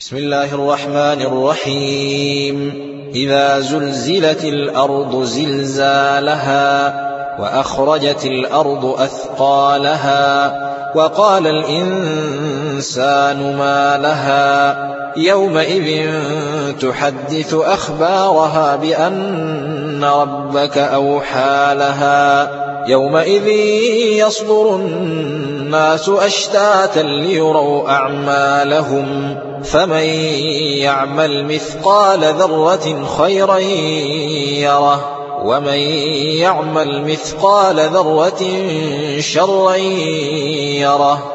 بسم الله الرحمن الرحيم إذا زلزلت الأرض زلزالها وأخرجت الأرض أثقالها وقال الإنسان ما لها يومئذ تحدث أخبارها بأن ربك أوحى لها يومئذ يصدر الناس أشتاتا ليروا أعمالهم فمن يعمل مثقال ذرة خيرا يره ومن يعمل مثقال ذرة شرا يره